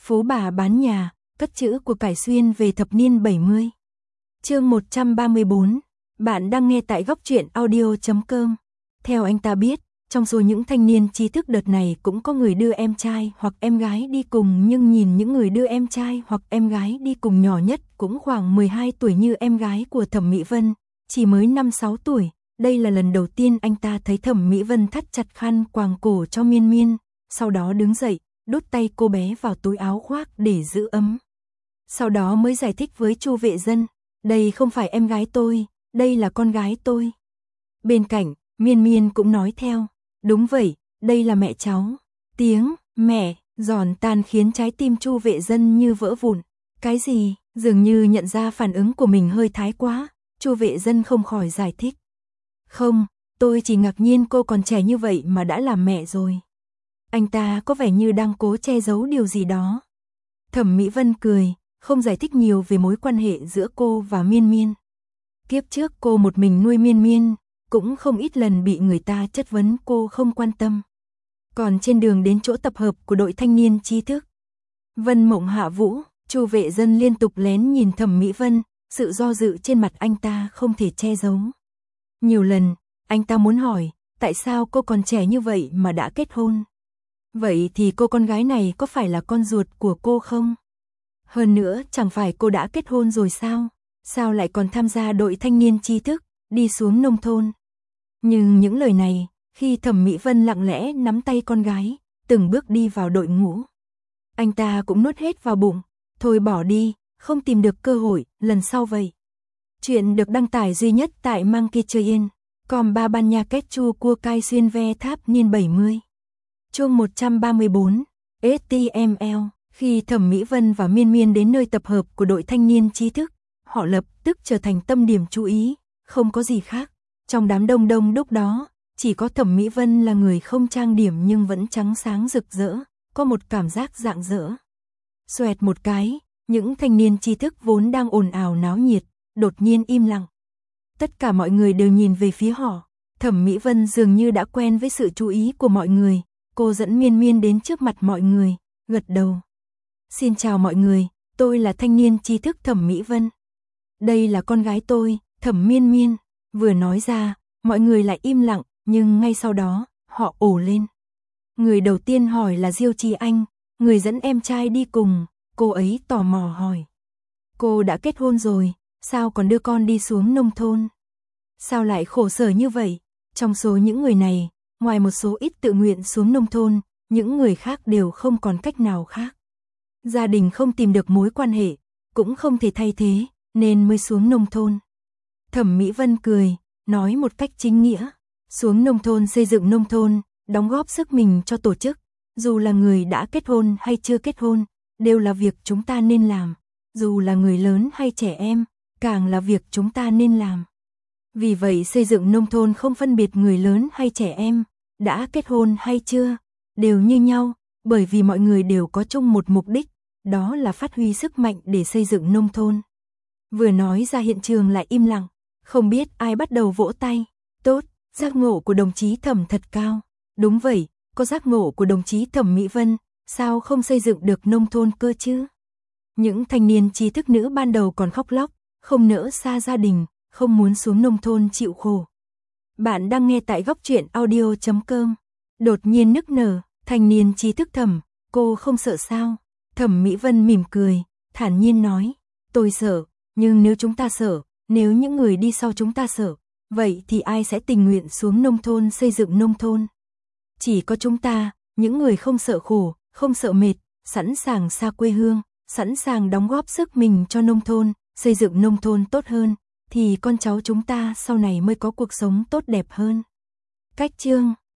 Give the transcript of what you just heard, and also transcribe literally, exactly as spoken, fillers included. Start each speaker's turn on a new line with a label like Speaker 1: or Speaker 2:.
Speaker 1: Phú bà bán nhà, cất chữ của cải xuyên về thập niên bảy mươi. Chương một trăm ba mươi tư, bạn đang nghe tại góc truyện audio chấm com. Theo anh ta biết, trong số những thanh niên trí thức đợt này cũng có người đưa em trai hoặc em gái đi cùng, nhưng nhìn những người đưa em trai hoặc em gái đi cùng nhỏ nhất cũng khoảng mười hai tuổi như em gái của Thẩm Mỹ Vân, chỉ mới năm sáu tuổi. Đây là lần đầu tiên anh ta thấy Thẩm Mỹ Vân thắt chặt khăn quàng cổ cho Miên Miên, sau đó đứng dậy, đút tay cô bé vào túi áo khoác để giữ ấm. Sau đó mới giải thích với Chu Vệ Dân, đây không phải em gái tôi, đây là con gái tôi. Bên cạnh, Miên Miên cũng nói theo, đúng vậy, đây là mẹ cháu. Tiếng mẹ giòn tan khiến trái tim Chu Vệ Dân như vỡ vụn. Cái gì? Dường như nhận ra phản ứng của mình hơi thái quá, Chu Vệ Dân không khỏi giải thích. Không, tôi chỉ ngạc nhiên cô còn trẻ như vậy mà đã làm mẹ rồi. Anh ta có vẻ như đang cố che giấu điều gì đó. Thẩm Mỹ Vân cười, không giải thích nhiều về mối quan hệ giữa cô và Miên Miên. Kiếp trước cô một mình nuôi Miên Miên, cũng không ít lần bị người ta chất vấn cô không quan tâm. Còn trên đường đến chỗ tập hợp của đội thanh niên trí thức Vân Mộng Hạ Vũ, Chu Vệ Dân liên tục lén nhìn Thẩm Mỹ Vân, sự do dự trên mặt anh ta không thể che giấu. Nhiều lần, anh ta muốn hỏi, tại sao cô còn trẻ như vậy mà đã kết hôn? Vậy thì cô con gái này có phải là con ruột của cô không? Hơn nữa, chẳng phải cô đã kết hôn rồi sao? Sao lại còn tham gia đội thanh niên trí thức, đi xuống nông thôn? Nhưng những lời này, khi Thẩm Mỹ Vân lặng lẽ nắm tay con gái, từng bước đi vào đội ngũ, anh ta cũng nuốt hết vào bụng, thôi bỏ đi, không tìm được cơ hội, lần sau vậy. Chuyện được đăng tải duy nhất tại Monkey Train, com ba ban nha kết chu cua cai xuyên ve tháp niên bảy mươi. Chương một trăm ba mươi tư, ét tê em lờ. Khi Thẩm Mỹ Vân và Miên Miên đến nơi tập hợp của đội thanh niên trí thức, họ lập tức trở thành tâm điểm chú ý, không có gì khác. Trong đám đông đông đúc đó, chỉ có Thẩm Mỹ Vân là người không trang điểm nhưng vẫn trắng sáng rực rỡ, có một cảm giác rạng rỡ. Xoẹt một cái, những thanh niên trí thức vốn đang ồn ào náo nhiệt, đột nhiên im lặng. Tất cả mọi người đều nhìn về phía họ. Thẩm Mỹ Vân dường như đã quen với sự chú ý của mọi người, cô dẫn Miên Miên đến trước mặt mọi người, gật đầu. Xin chào mọi người, tôi là thanh niên trí thức Thẩm Mỹ Vân. Đây là con gái tôi, Thẩm Miên Miên. Vừa nói ra, mọi người lại im lặng, nhưng ngay sau đó, họ ồ lên. Người đầu tiên hỏi là Diêu Trì Anh, người dẫn em trai đi cùng, cô ấy tò mò hỏi. Cô đã kết hôn rồi, sao còn đưa con đi xuống nông thôn? Sao lại khổ sở như vậy? Trong số những người này, ngoài một số ít tự nguyện xuống nông thôn, những người khác đều không còn cách nào khác. Gia đình không tìm được mối quan hệ, cũng không thể thay thế, nên mới xuống nông thôn. Thẩm Mỹ Vân cười, nói một cách chính nghĩa, xuống nông thôn xây dựng nông thôn, đóng góp sức mình cho tổ chức, dù là người đã kết hôn hay chưa kết hôn, đều là việc chúng ta nên làm, dù là người lớn hay trẻ em, càng là việc chúng ta nên làm. Vì vậy xây dựng nông thôn không phân biệt người lớn hay trẻ em, đã kết hôn hay chưa, đều như nhau, bởi vì mọi người đều có chung một mục đích, đó là phát huy sức mạnh để xây dựng nông thôn. Vừa nói ra hiện trường lại im lặng, không biết ai bắt đầu vỗ tay. Tốt, giác ngộ của đồng chí Thẩm thật cao. Đúng vậy, có giác ngộ của đồng chí Thẩm Mỹ Vân, sao không xây dựng được nông thôn cơ chứ? Những thanh niên trí thức nữ ban đầu còn khóc lóc, không nỡ xa gia đình, không muốn xuống nông thôn chịu khổ. Bạn đang nghe tại góc truyện audio chấm com. Đột nhiên nức nở, thanh niên trí thức Thẩm, cô không sợ sao? Thẩm Mỹ Vân mỉm cười, thản nhiên nói, tôi sợ, nhưng nếu chúng ta sợ, nếu những người đi sau chúng ta sợ, vậy thì ai sẽ tình nguyện xuống nông thôn xây dựng nông thôn? Chỉ có chúng ta, những người không sợ khổ, không sợ mệt, sẵn sàng xa quê hương, sẵn sàng đóng góp sức mình cho nông thôn, xây dựng nông thôn tốt hơn, thì con cháu chúng ta sau này mới có cuộc sống tốt đẹp hơn. Cách chương